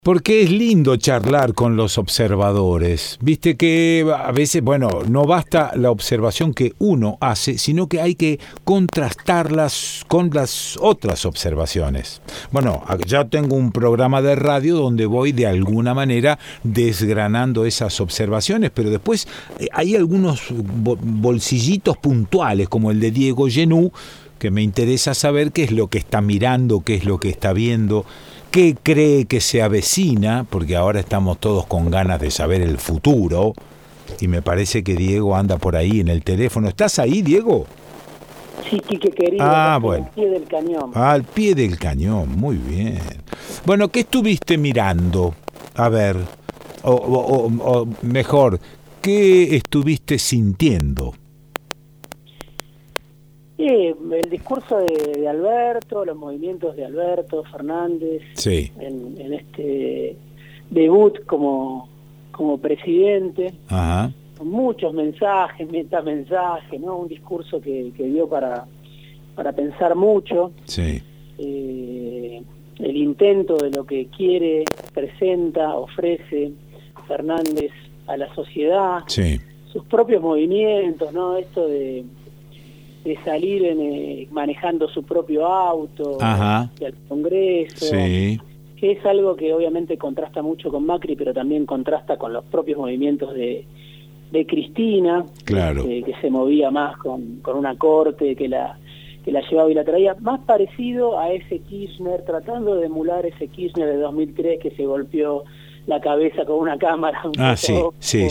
Porque es lindo charlar con los observadores. Viste que a veces, no basta la observación que uno hace, sino que hay que contrastarlas con las otras observaciones. Bueno, ya tengo un programa de radio donde voy de alguna manera desgranando esas observaciones, pero después hay algunos bolsillitos puntuales, como el de Diego Genú, que me interesa saber qué es lo que está mirando, qué es lo que está viendo, qué cree que se avecina, porque ahora estamos todos con ganas de saber el futuro, y me parece que Diego anda por ahí en el teléfono. ¿Estás ahí, Diego? Sí, Quique querido, bueno. al pie del cañón. Al pie del cañón, muy bien. Bueno, ¿qué estuviste mirando? A ver, o mejor, ¿qué estuviste sintiendo? El discurso de Alberto, los movimientos de Alberto Fernández, sí, en este debut como presidente, ajá, con muchos mensajes, metamensajes, ¿no? Un discurso que dio para pensar mucho. sí. El intento de lo que quiere, presenta, ofrece Fernández a la sociedad, Sí. Sus propios movimientos, ¿no? Esto de salir manejando su propio auto al Congreso, sí, que es algo que obviamente contrasta mucho con Macri, pero también contrasta con los propios movimientos de Cristina, claro, que se movía más con una corte que la llevaba y la traía, más parecido a ese Kirchner, tratando de emular ese Kirchner de 2003 que se golpeó la cabeza con una cámara. Sí.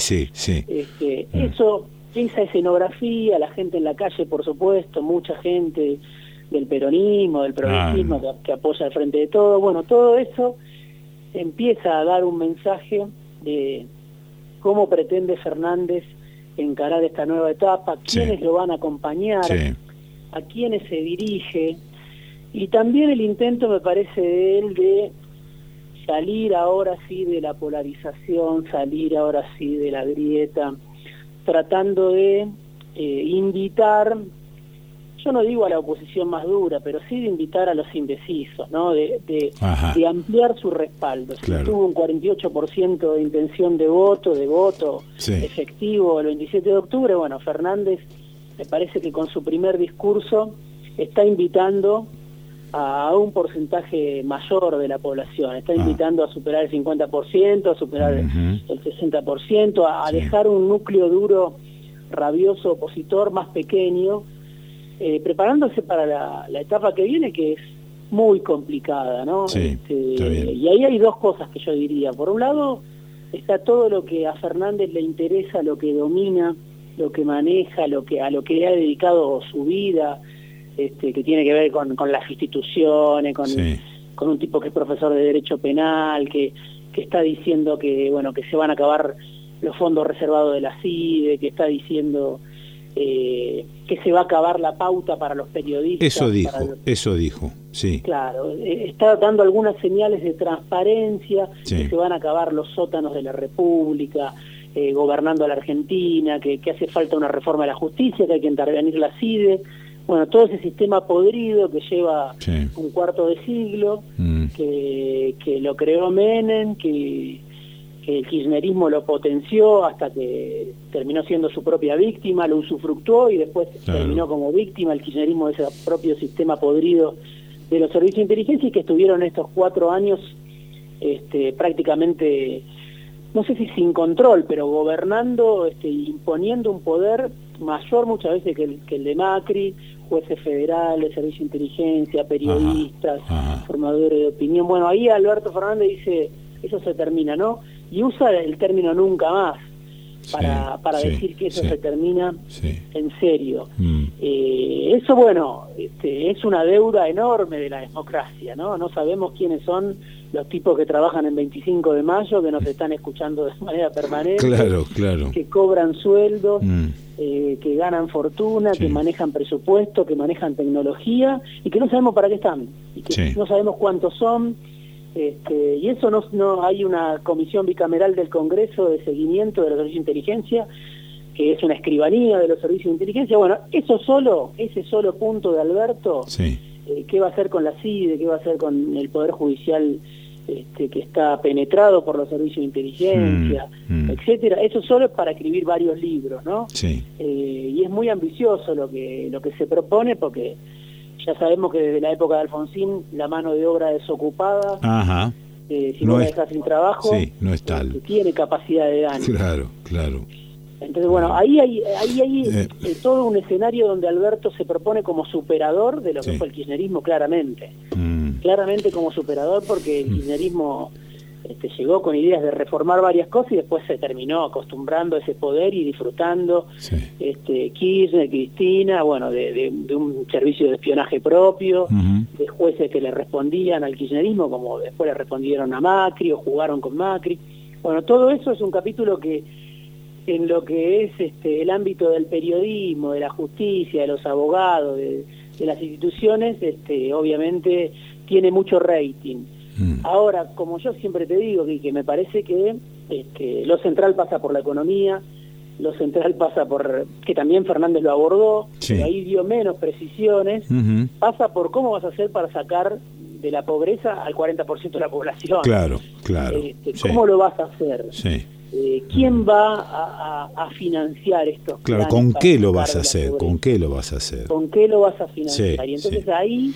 Eso, esa escenografía, la gente en la calle, por supuesto, mucha gente del peronismo, del progresismo que apoya al Frente de Todo, bueno, todo eso empieza a dar un mensaje de cómo pretende Fernández encarar esta nueva etapa, quiénes lo van a acompañar, a quiénes se dirige, y también el intento, me parece, de él de salir ahora sí de la polarización, salir ahora sí de la grieta, tratando de invitar, yo no digo a la oposición más dura, pero sí de invitar a los indecisos, ¿no? De ampliar su respaldo. Claro. Si tuvo un 48% de intención de voto efectivo el 27 de octubre, bueno, Fernández me parece que con su primer discurso está invitando a un porcentaje mayor de la población, está invitando a superar el 50%, a superar el 60%, a dejar un núcleo duro, rabioso, opositor más pequeño, preparándose para la etapa que viene, que es muy complicada, ¿no? Sí, está bien. Y ahí hay dos cosas que yo diría. Por un lado, está todo lo que a Fernández le interesa, lo que domina, lo que maneja, a lo que le ha dedicado su vida, que tiene que ver con las instituciones, con un tipo que es profesor de Derecho Penal, que está diciendo que se van a acabar los fondos reservados de la CIDE, que está diciendo que se va a acabar la pauta para los periodistas. Eso dijo, sí. Claro, está dando algunas señales de transparencia, que se van a acabar los sótanos de la República, gobernando a la Argentina, que hace falta una reforma de la justicia, que hay que intervenir la CIDE. Bueno, todo ese sistema podrido que lleva un cuarto de siglo, que lo creó Menem, que el kirchnerismo lo potenció hasta que terminó siendo su propia víctima, lo usufructuó y después terminó como víctima el kirchnerismo de ese propio sistema podrido de los servicios de inteligencia, y que estuvieron estos 4 años prácticamente, no sé si sin control, pero gobernando, imponiendo un poder mayor muchas veces que el de Macri, jueces federales, servicio de inteligencia, periodistas, formadores de opinión. Bueno, ahí Alberto Fernández dice, eso se termina, ¿no? Y usa el término nunca más para decir que eso se termina en serio. Eso, es una deuda enorme de la democracia, ¿no? No sabemos quiénes son los tipos que trabajan en 25 de mayo, que nos están escuchando de manera permanente, claro, que cobran sueldos, que ganan fortuna, que manejan presupuesto, que manejan tecnología, y que no sabemos para qué están, y que no sabemos cuántos son. Y eso no hay una comisión bicameral del Congreso de seguimiento de los servicios de inteligencia, que es una escribanía de los servicios de inteligencia. Bueno, ese solo punto de Alberto, ¿qué va a hacer con la CIDE? ¿Qué va a hacer con el Poder Judicial que está penetrado por los servicios de inteligencia, etcétera. Eso solo es para escribir varios libros, ¿no? Sí. Y es muy ambicioso lo que se propone, porque ya sabemos que desde la época de Alfonsín la mano de obra desocupada, Ajá. si No no la es- dejas sin trabajo, Sí, no es tal. tiene capacidad de daño. Claro. Entonces, bueno, ahí hay todo un escenario donde Alberto se propone como superador de lo que Sí. fue el kirchnerismo, claramente como superador, porque el kirchnerismo llegó con ideas de reformar varias cosas y después se terminó acostumbrando a ese poder y disfrutando Sí. Kirchner, Cristina, bueno, de un servicio de espionaje propio, de jueces que le respondían al kirchnerismo, como después le respondieron a Macri o jugaron con Macri. Bueno, todo eso es un capítulo que en lo que es el ámbito del periodismo, de la justicia, de los abogados, de las instituciones, obviamente tiene mucho rating. Ahora, como yo siempre te digo, que me parece que lo central pasa por la economía, lo central pasa por, que también Fernández lo abordó, Sí. pero ahí dio menos precisiones, pasa por cómo vas a hacer para sacar de la pobreza al 40% de la población. Claro. ¿Cómo lo vas a hacer? Sí. ¿Quién va a financiar estos Claro, planes ¿con para qué lo sacar vas a de la hacer? pobreza? ¿Con qué lo vas a hacer? ¿Con qué lo vas a financiar? Sí, Y entonces sí. ahí,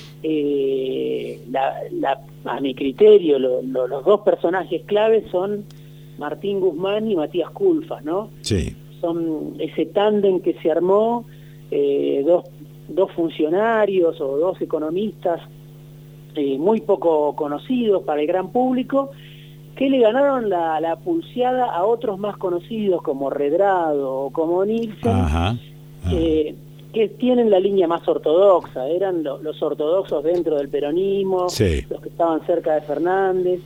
a mi criterio, los dos personajes claves son Martín Guzmán y Matías Culfas, ¿no? Sí. Son ese tándem que se armó, dos funcionarios o dos economistas muy poco conocidos para el gran público, que le ganaron la pulseada a otros más conocidos como Redrado o como Nielsen, Ajá. que tienen la línea más ortodoxa, eran los ortodoxos dentro del peronismo, Sí. los que estaban cerca de Fernández,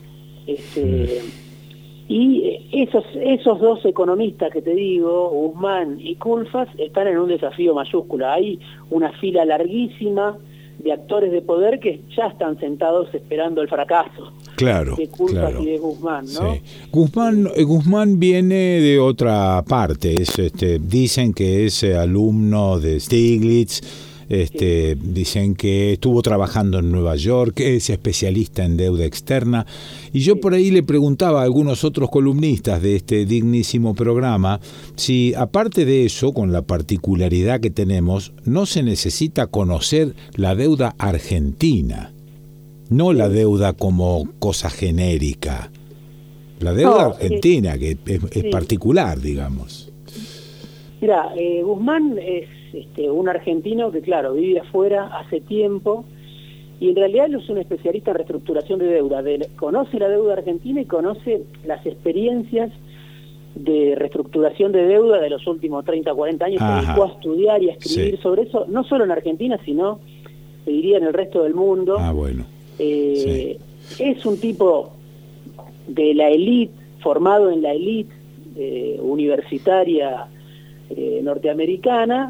y esos dos economistas que te digo, Guzmán y Culfas, están en un desafío mayúsculo. Hay una fila larguísima de actores de poder que ya están sentados esperando el fracaso Claro. de Culfas y de Guzmán, ¿no? Sí. Guzmán viene de otra parte, dicen que es alumno de Stiglitz, dicen que estuvo trabajando en Nueva York, que es especialista en deuda externa, y yo por ahí le preguntaba a algunos otros columnistas de este dignísimo programa si, aparte de eso, con la particularidad que tenemos, no se necesita conocer la deuda argentina, no la deuda como cosa genérica, la deuda argentina, que es particular, digamos. Mira, Guzmán es un argentino que, claro, vive afuera hace tiempo y en realidad él es un especialista en reestructuración de deuda. Conoce la deuda argentina y conoce las experiencias de reestructuración de deuda de los últimos 30, 40 años. Se dedicó a estudiar y a escribir sobre eso, no solo en Argentina, sino, te diría, en el resto del mundo. Bueno. Es un tipo de la élite, formado en la élite universitaria norteamericana,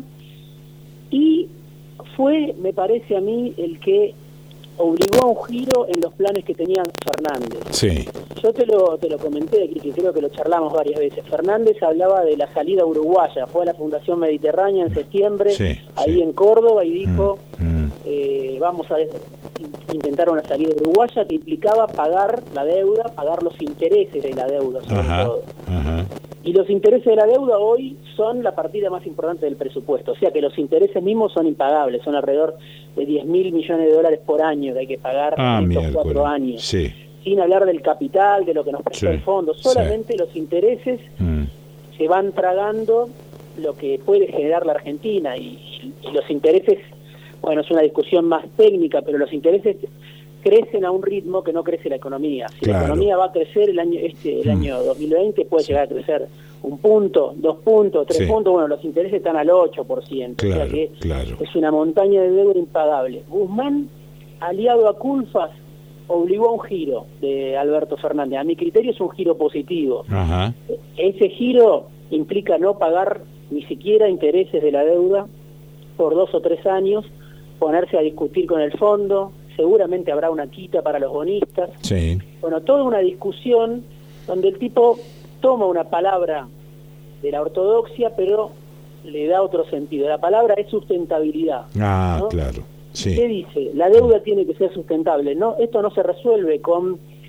y fue, me parece a mí, el que obligó a un giro en los planes que tenía Fernández. Sí. Yo te lo comenté aquí, que creo que lo charlamos varias veces. Fernández hablaba de la salida uruguaya, fue a la Fundación Mediterránea en septiembre, ahí en Córdoba, y dijo, vamos a intentar una salida uruguaya que implicaba pagar la deuda, pagar los intereses de la deuda, sobre todo. Y los intereses de la deuda hoy son la partida más importante del presupuesto, o sea que los intereses mismos son impagables, son alrededor de 10.000 millones de dólares por año que hay que pagar en estos 4 años. Sí. Sin hablar del capital, de lo que nos prestó el fondo, solamente los intereses se van tragando lo que puede generar la Argentina, y los intereses, bueno, es una discusión más técnica, pero los intereses crecen a un ritmo que no crece la economía. Si la economía va a crecer el año 2020, puede llegar a crecer 1 punto, 2 puntos, 3 puntos, bueno, los intereses están al 8%, o sea que es una montaña de deuda impagable. Guzmán, aliado a Culfas, obligó a un giro de Alberto Fernández. A mi criterio es un giro positivo. Ese giro implica no pagar ni siquiera intereses de la deuda por 2 o 3 años, ponerse a discutir con el fondo, seguramente habrá una quita para los bonistas. Bueno, toda una discusión donde el tipo toma una palabra de la ortodoxia, pero le da otro sentido. La palabra es sustentabilidad. ¿No? ¿Qué dice? La deuda tiene que ser sustentable. No, esto no se resuelve con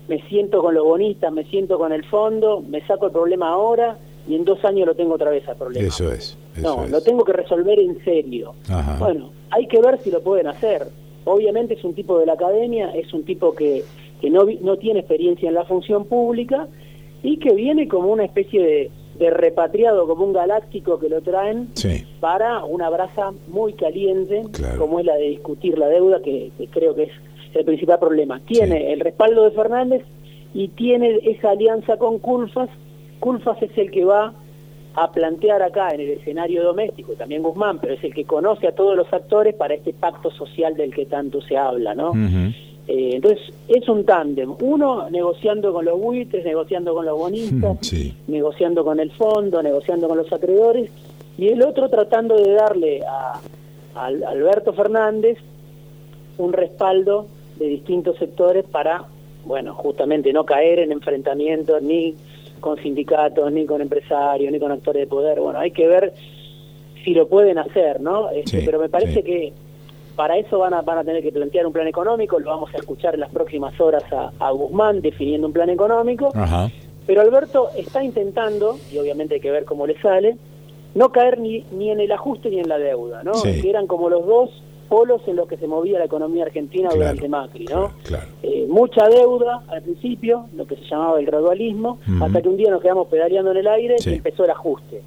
me siento con los bonistas, me siento con el fondo, me saco el problema ahora y en 2 años lo tengo otra vez al problema. Eso es. Lo tengo que resolver en serio. Ajá. Bueno, hay que ver si lo pueden hacer. Obviamente es un tipo de la academia, es un tipo que no tiene experiencia en la función pública y que viene como una especie de repatriado, como un galáctico que lo traen para una brasa muy caliente, como es la de discutir la deuda, que creo que es el principal problema. Tiene el respaldo de Fernández y tiene esa alianza con Culfas. Culfas es el que va a plantear acá en el escenario doméstico, también Guzmán, pero es el que conoce a todos los actores para este pacto social del que tanto se habla, ¿no? Uh-huh. Entonces, es un tándem. Uno negociando con los buitres, negociando con los bonistas, negociando con el fondo, negociando con los acreedores, y el otro tratando de darle a Alberto Fernández un respaldo de distintos sectores para, bueno, justamente no caer en enfrentamientos ni con sindicatos, ni con empresarios, ni con actores de poder. Bueno, hay que ver si lo pueden hacer, ¿no? Pero me parece que para eso van a tener que plantear un plan económico. Lo vamos a escuchar en las próximas horas a Guzmán definiendo un plan económico. Ajá. Pero Alberto está intentando, y obviamente hay que ver cómo le sale, no caer ni en el ajuste ni en la deuda, ¿no? Que eran como los dos polos en los que se movía la economía argentina durante Macri, ¿no? Mucha deuda al principio, lo que se llamaba el gradualismo, hasta que un día nos quedamos pedaleando en el aire y empezó el ajuste.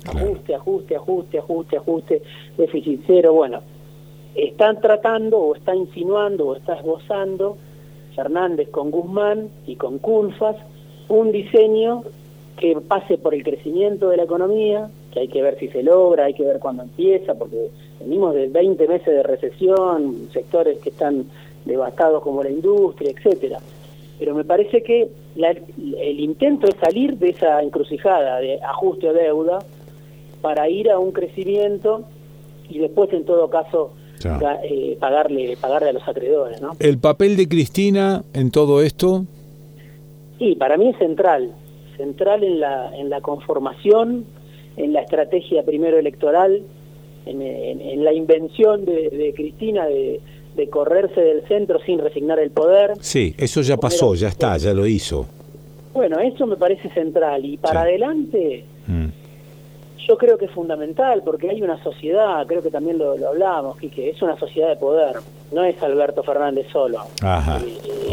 Ajuste, déficit cero. Bueno, están tratando o está insinuando o está esbozando Fernández con Guzmán y con Culfas un diseño que pase por el crecimiento de la economía, que hay que ver si se logra, hay que ver cuándo empieza, porque venimos de 20 meses de recesión, sectores que están devastados como la industria, etcétera. Pero me parece que el intento es salir de esa encrucijada de ajuste o deuda para ir a un crecimiento y después, en todo caso, pagarle a los acreedores, ¿no? ¿El papel de Cristina en todo esto? Sí, para mí es central en la conformación, en la estrategia primero electoral, en la invención de Cristina de correrse del centro sin resignar el poder. Sí, eso ya pasó, ya está, ya lo hizo. Bueno, eso me parece central. Y para adelante, yo creo que es fundamental, porque hay una sociedad, creo que también lo hablábamos, Quique, es una sociedad de poder, no es Alberto Fernández solo. Ajá,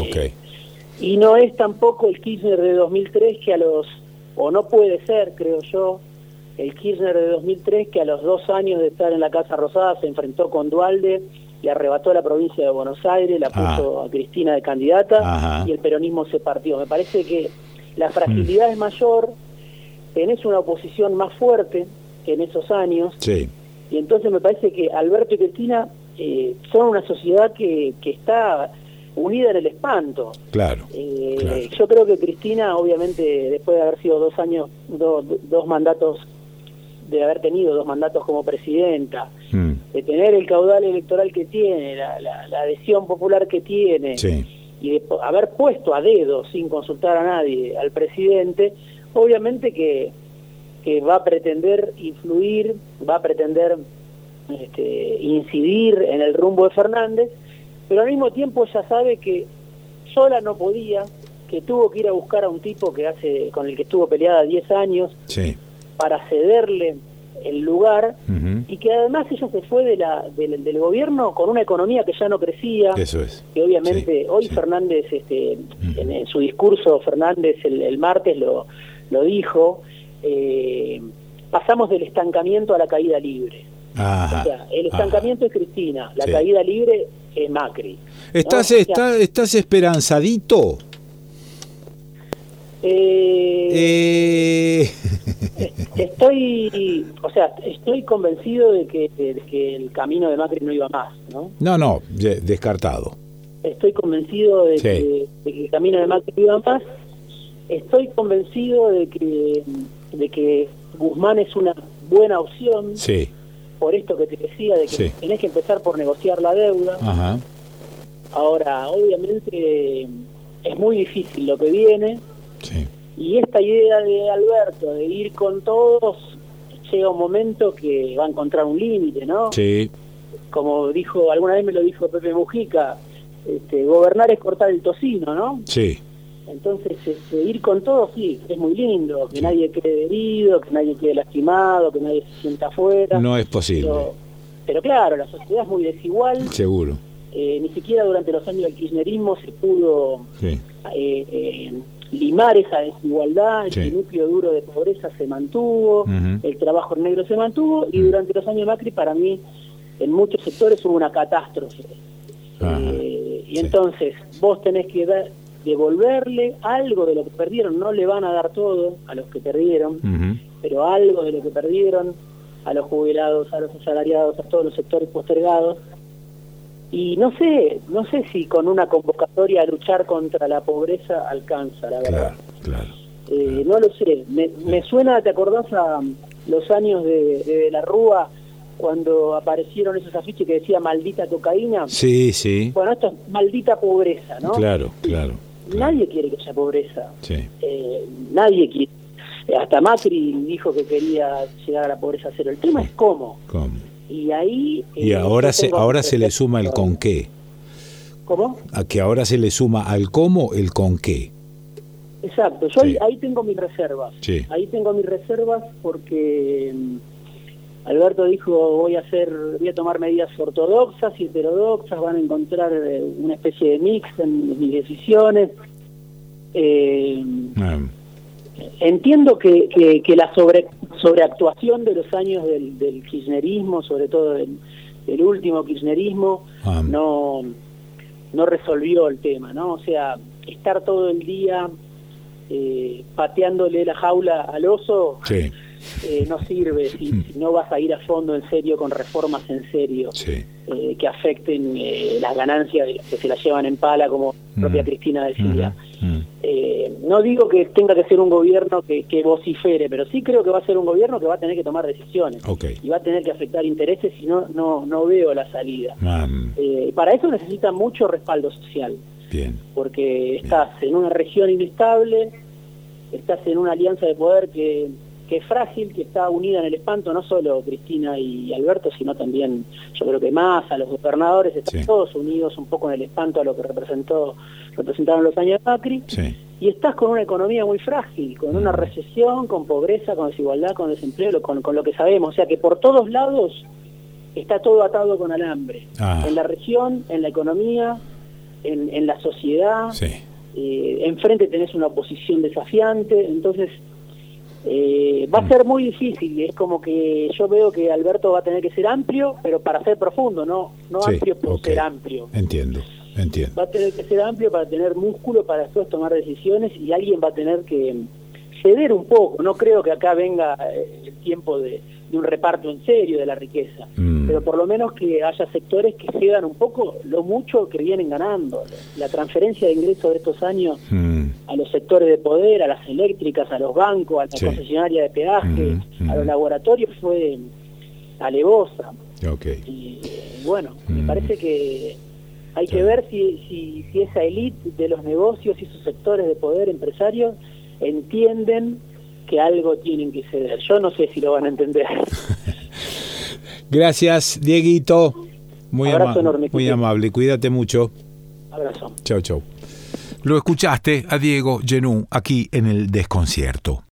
Y no es tampoco el Kirchner de 2003 o no puede ser, creo yo, el Kirchner de 2003 que a los 2 años de estar en la Casa Rosada se enfrentó con Duhalde, le arrebató la provincia de Buenos Aires, la puso a Cristina de candidata y el peronismo se partió. Me parece que la fragilidad es mayor, tenés una oposición más fuerte que en esos años, y entonces me parece que Alberto y Cristina son una sociedad que está unida en el espanto. Claro. Yo creo que Cristina, obviamente, después de haber sido 2 años, dos mandatos, de haber tenido 2 mandatos como presidenta, de tener el caudal electoral que tiene, la adhesión popular que tiene, y de haber puesto a dedo, sin consultar a nadie, al presidente, obviamente que va a pretender influir, va a pretender incidir en el rumbo de Fernández, pero al mismo tiempo ella sabe que sola no podía, que tuvo que ir a buscar a un tipo con el que estuvo peleada 10 años para cederle el lugar, y que además ella se fue del gobierno con una economía que ya no crecía. Eso es. Que obviamente hoy Fernández, en su discurso, Fernández el martes lo dijo, pasamos del estancamiento a la caída libre. O sea, el estancamiento es Cristina, la caída libre es Macri. ¿Estás esperanzadito? Estoy convencido de que el camino de Macri no iba más, ¿no? No, descartado. Estoy convencido de que el camino de Macri no iba más. Estoy convencido de que Guzmán es una buena opción. Por esto que te decía, de que tenés que empezar por negociar la deuda. Ajá. Ahora, obviamente, es muy difícil lo que viene. Y esta idea de Alberto de ir con todos, llega un momento que va a encontrar un límite, ¿no? Como alguna vez me lo dijo Pepe Mujica, gobernar es cortar el tocino, ¿no? Entonces, ir con todo, sí, es muy lindo, que nadie quede herido, que nadie quede lastimado, que nadie se sienta afuera. No es posible. Pero claro, la sociedad es muy desigual. Seguro. Ni siquiera durante los años del kirchnerismo se pudo limar esa desigualdad, el núcleo duro de pobreza se mantuvo, el trabajo en negro se mantuvo, y durante los años de Macri, para mí, en muchos sectores hubo una catástrofe. Y entonces, vos tenés que devolverle algo de lo que perdieron. No le van a dar todo a los que perdieron, pero algo de lo que perdieron a los jubilados, a los asalariados, a todos los sectores postergados. Y no sé si con una convocatoria a luchar contra la pobreza alcanza, la verdad. Claro. No lo sé. Me suena, ¿te acordás a los años de la Rúa, cuando aparecieron esos afiches que decía maldita cocaína? Sí. Bueno, esto es maldita pobreza, ¿no? Claro. Nadie quiere que haya pobreza. Sí. Nadie quiere. Hasta Macri dijo que quería llegar a la pobreza cero. El tema es cómo. Y ahí... y ahora se le suma el con qué. ¿Cómo? A que ahora se le suma al cómo el con qué. Exacto. Yo ahí tengo mis reservas. Sí. Ahí tengo mis reservas porque Alberto dijo, voy a tomar medidas ortodoxas y heterodoxas, van a encontrar una especie de mix en mis decisiones. Entiendo que la sobreactuación de los años del kirchnerismo, sobre todo del último kirchnerismo, no resolvió el tema, ¿no? O sea, estar todo el día pateándole la jaula al oso no sirve si no vas a ir a fondo en serio con reformas en serio que afecten las ganancias de los que se las llevan en pala, como propia Cristina decía. No digo que tenga que ser un gobierno que vocifere, pero sí creo que va a ser un gobierno que va a tener que tomar decisiones y va a tener que afectar intereses, y no veo la salida. Para eso necesita mucho respaldo social. Bien. Porque estás en una región inestable, estás en una alianza de poder que es frágil, que está unida en el espanto, no solo Cristina y Alberto, sino también, yo creo que Massa, los gobernadores, están todos unidos un poco en el espanto a lo que representaron los años de Macri. Y estás con una economía muy frágil, con una recesión, con pobreza, con desigualdad, con desempleo, con lo que sabemos. O sea que por todos lados está todo atado con alambre. En la región, en la economía, en la sociedad. Enfrente tenés una oposición desafiante. Entonces va a ser muy difícil. Es como que yo veo que Alberto va a tener que ser amplio, pero para ser profundo, no amplio por ser amplio. Entiendo. Va a tener que ser amplio para tener músculo para después tomar decisiones, y alguien va a tener que ceder un poco. No creo que acá venga el tiempo de un reparto en serio de la riqueza, pero por lo menos que haya sectores que cedan un poco lo mucho que vienen ganando. La transferencia de ingresos de estos años a los sectores de poder, a las eléctricas, a los bancos, a la concesionaria de peaje, a los laboratorios fue alevosa. Y bueno, me parece que hay que ver si esa élite de los negocios y esos sectores de poder empresarios entienden que algo tienen que ceder. Yo no sé si lo van a entender. Gracias, Dieguito. Abrazo enorme. Muy amable. Cuídate mucho. Abrazo. Chau. Lo escuchaste a Diego Genú aquí en El Desconcierto.